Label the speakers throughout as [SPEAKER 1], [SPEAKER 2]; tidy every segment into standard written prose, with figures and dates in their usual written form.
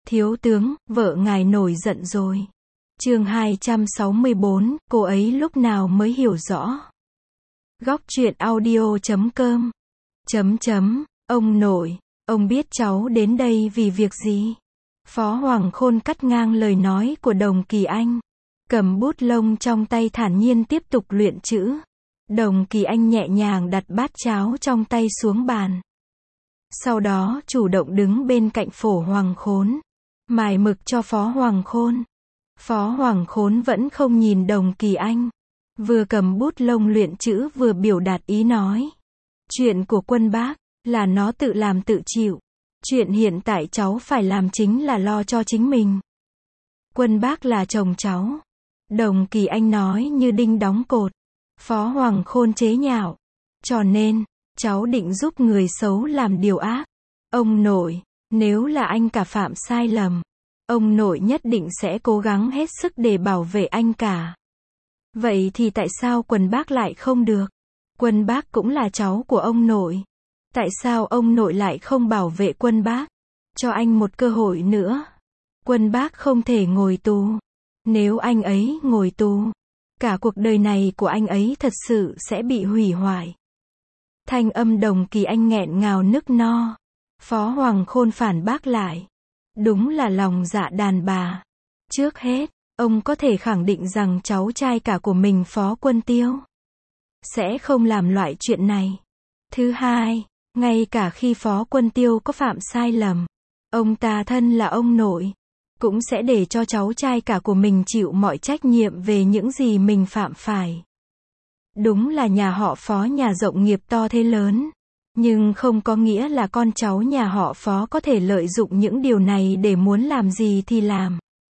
[SPEAKER 1] Thiếu tướng, vợ ngài nổi giận rồi. Chương 264, cô ấy lúc nào mới hiểu rõ. Góc truyện audio.com. Ông nội, ông biết cháu đến đây vì việc gì? Phó Hoàng Khôn cắt ngang lời nói của Đồng Kỳ Anh. Cầm bút lông trong tay thản nhiên tiếp tục luyện chữ. Đồng Kỳ Anh nhẹ nhàng đặt bát cháo trong tay xuống bàn. Sau đó chủ động đứng bên cạnh Phổ Hoàng Khốn. Mài mực cho Phó Hoàng Khôn. Phó Hoàng Khốn vẫn không nhìn Đồng Kỳ Anh. Vừa cầm bút lông luyện chữ vừa biểu đạt ý nói. Chuyện của Quân bác, là nó tự làm tự chịu. Chuyện hiện tại cháu phải làm chính là lo cho chính mình. Quân bác là chồng cháu. Đồng Kỳ Anh nói như đinh đóng cột. Phó Hoàng Khôn chế nhạo. Cho nên, cháu định giúp người xấu làm điều ác. Ông nội, nếu là anh cả phạm sai lầm, ông nội nhất định sẽ cố gắng hết sức để bảo vệ anh cả. Vậy thì tại sao Quân bác lại không được? Quân bác cũng là cháu của ông nội. Tại sao ông nội lại không bảo vệ Quân bác? Cho anh một cơ hội nữa. Quân bác không thể ngồi tù. Nếu anh ấy ngồi tù, cả cuộc đời này của anh ấy thật sự sẽ bị hủy hoại. Thanh âm Đồng Kỳ Anh nghẹn ngào nức no. Phó Hoàng Khôn phản bác lại. Đúng là lòng dạ đàn bà. Trước hết, ông có thể khẳng định rằng cháu trai cả của mình Phó Quân Tiêu sẽ không làm loại chuyện này. Thứ hai, ngay cả khi Phó Quân Tiêu có phạm sai lầm, ông ta thân là ông nội, cũng sẽ để cho cháu trai cả của mình chịu mọi trách nhiệm về những gì mình phạm phải. Đúng là nhà họ Phó nhà rộng nghiệp to thế lớn, nhưng không có nghĩa là con cháu nhà họ Phó có thể lợi dụng những điều này để muốn làm gì thì làm.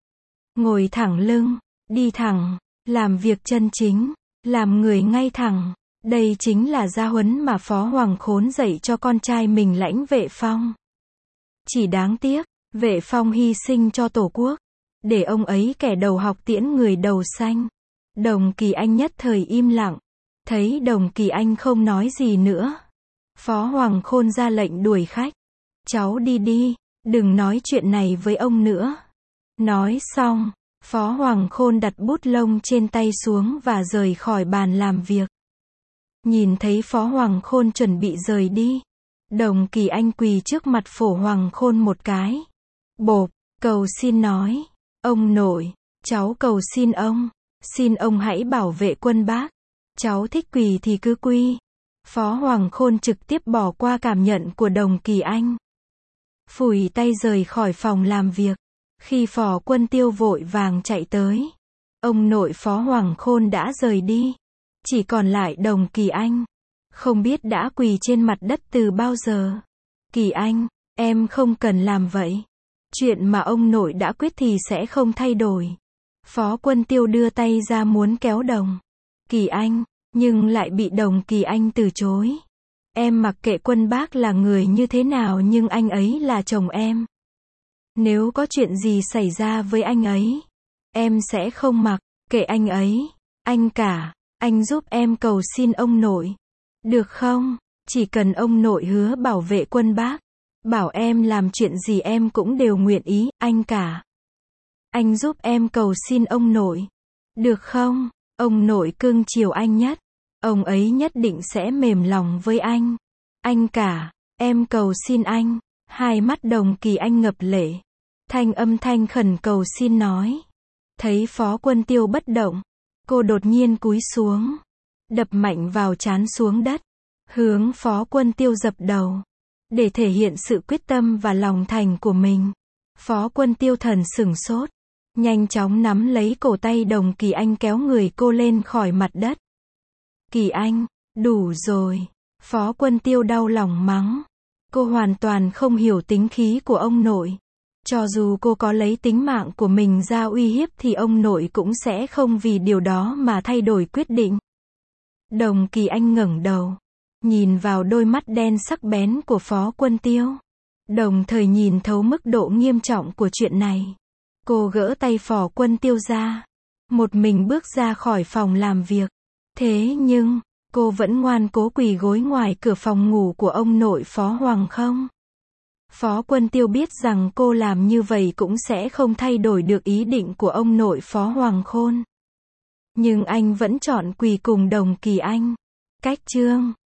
[SPEAKER 1] Ngồi thẳng lưng, đi thẳng, làm việc chân chính, làm người ngay thẳng. Đây chính là gia huấn mà Phó Hoàng Khốn dạy cho con trai mình Lãnh Vệ Phong. Chỉ đáng tiếc, Vệ Phong hy sinh cho Tổ quốc, để ông ấy kẻ đầu học tiễn người đầu xanh. Đồng Kỳ Anh nhất thời im lặng. Thấy Đồng Kỳ Anh không nói gì nữa, Phó Hoàng Khôn ra lệnh đuổi khách. Cháu đi đi, đừng nói chuyện này với ông nữa. Nói xong, Phó Hoàng Khôn đặt bút lông trên tay xuống và rời khỏi bàn làm việc. Nhìn thấy Phó Hoàng Khôn chuẩn bị rời đi, Đồng Kỳ Anh quỳ trước mặt Phổ Hoàng Khôn một cái. Bộp, cầu xin nói. Ông nội, cháu cầu xin ông hãy bảo vệ Quân bác. Cháu thích quỳ thì cứ quỳ. Phó Hoàng Khôn trực tiếp bỏ qua cảm nhận của Đồng Kỳ Anh. Phủi tay rời khỏi phòng làm việc. Khi Phó Quân Tiêu vội vàng chạy tới, ông nội Phó Hoàng Khôn đã rời đi. Chỉ còn lại Đồng Kỳ Anh. Không biết đã quỳ trên mặt đất từ bao giờ. Kỳ Anh, em không cần làm vậy. Chuyện mà ông nội đã quyết thì sẽ không thay đổi. Phó Quân Tiêu đưa tay ra muốn kéo Đồng Kỳ Anh, nhưng lại bị Đồng Kỳ Anh từ chối. Em mặc kệ Quân bác là người như thế nào nhưng anh ấy là chồng em. Nếu có chuyện gì xảy ra với anh ấy, em sẽ không mặc kệ anh ấy. Anh cả, anh giúp em cầu xin ông nội. Được không? Chỉ cần ông nội hứa bảo vệ Quân bác, bảo em làm chuyện gì em cũng đều nguyện ý, anh cả. Anh giúp em cầu xin ông nội. Được không? Ông nội cưng chiều anh nhất. Ông ấy nhất định sẽ mềm lòng với anh. Anh cả, em cầu xin anh. Hai mắt Đồng Kỳ Anh ngập lệ. Thanh âm thanh khẩn cầu xin nói. Thấy Phó Quân Tiêu bất động, cô đột nhiên cúi xuống, đập mạnh vào trán xuống đất, hướng Phó Quân Tiêu dập đầu. Để thể hiện sự quyết tâm và lòng thành của mình, Phó Quân Tiêu thần sửng sốt, nhanh chóng nắm lấy cổ tay Đồng Kỳ Anh kéo người cô lên khỏi mặt đất. Kỳ Anh, đủ rồi. Phó Quân Tiêu đau lòng mắng. Cô hoàn toàn không hiểu tính khí của ông nội. Cho dù cô có lấy tính mạng của mình ra uy hiếp thì ông nội cũng sẽ không vì điều đó mà thay đổi quyết định. Đồng Kỳ Anh ngẩng đầu, nhìn vào đôi mắt đen sắc bén của Phó Quân Tiêu, đồng thời nhìn thấu mức độ nghiêm trọng của chuyện này. Cô gỡ tay Phó Quân Tiêu ra, một mình bước ra khỏi phòng làm việc. Thế nhưng, cô vẫn ngoan cố quỳ gối ngoài cửa phòng ngủ của ông nội Phó Hoàng không. Phó Quân Tiêu biết rằng cô làm như vậy cũng sẽ không thay đổi được ý định của ông nội Phó Hoàng Khôn. Nhưng anh vẫn chọn quỳ cùng Đồng Kỳ Anh. Cách chương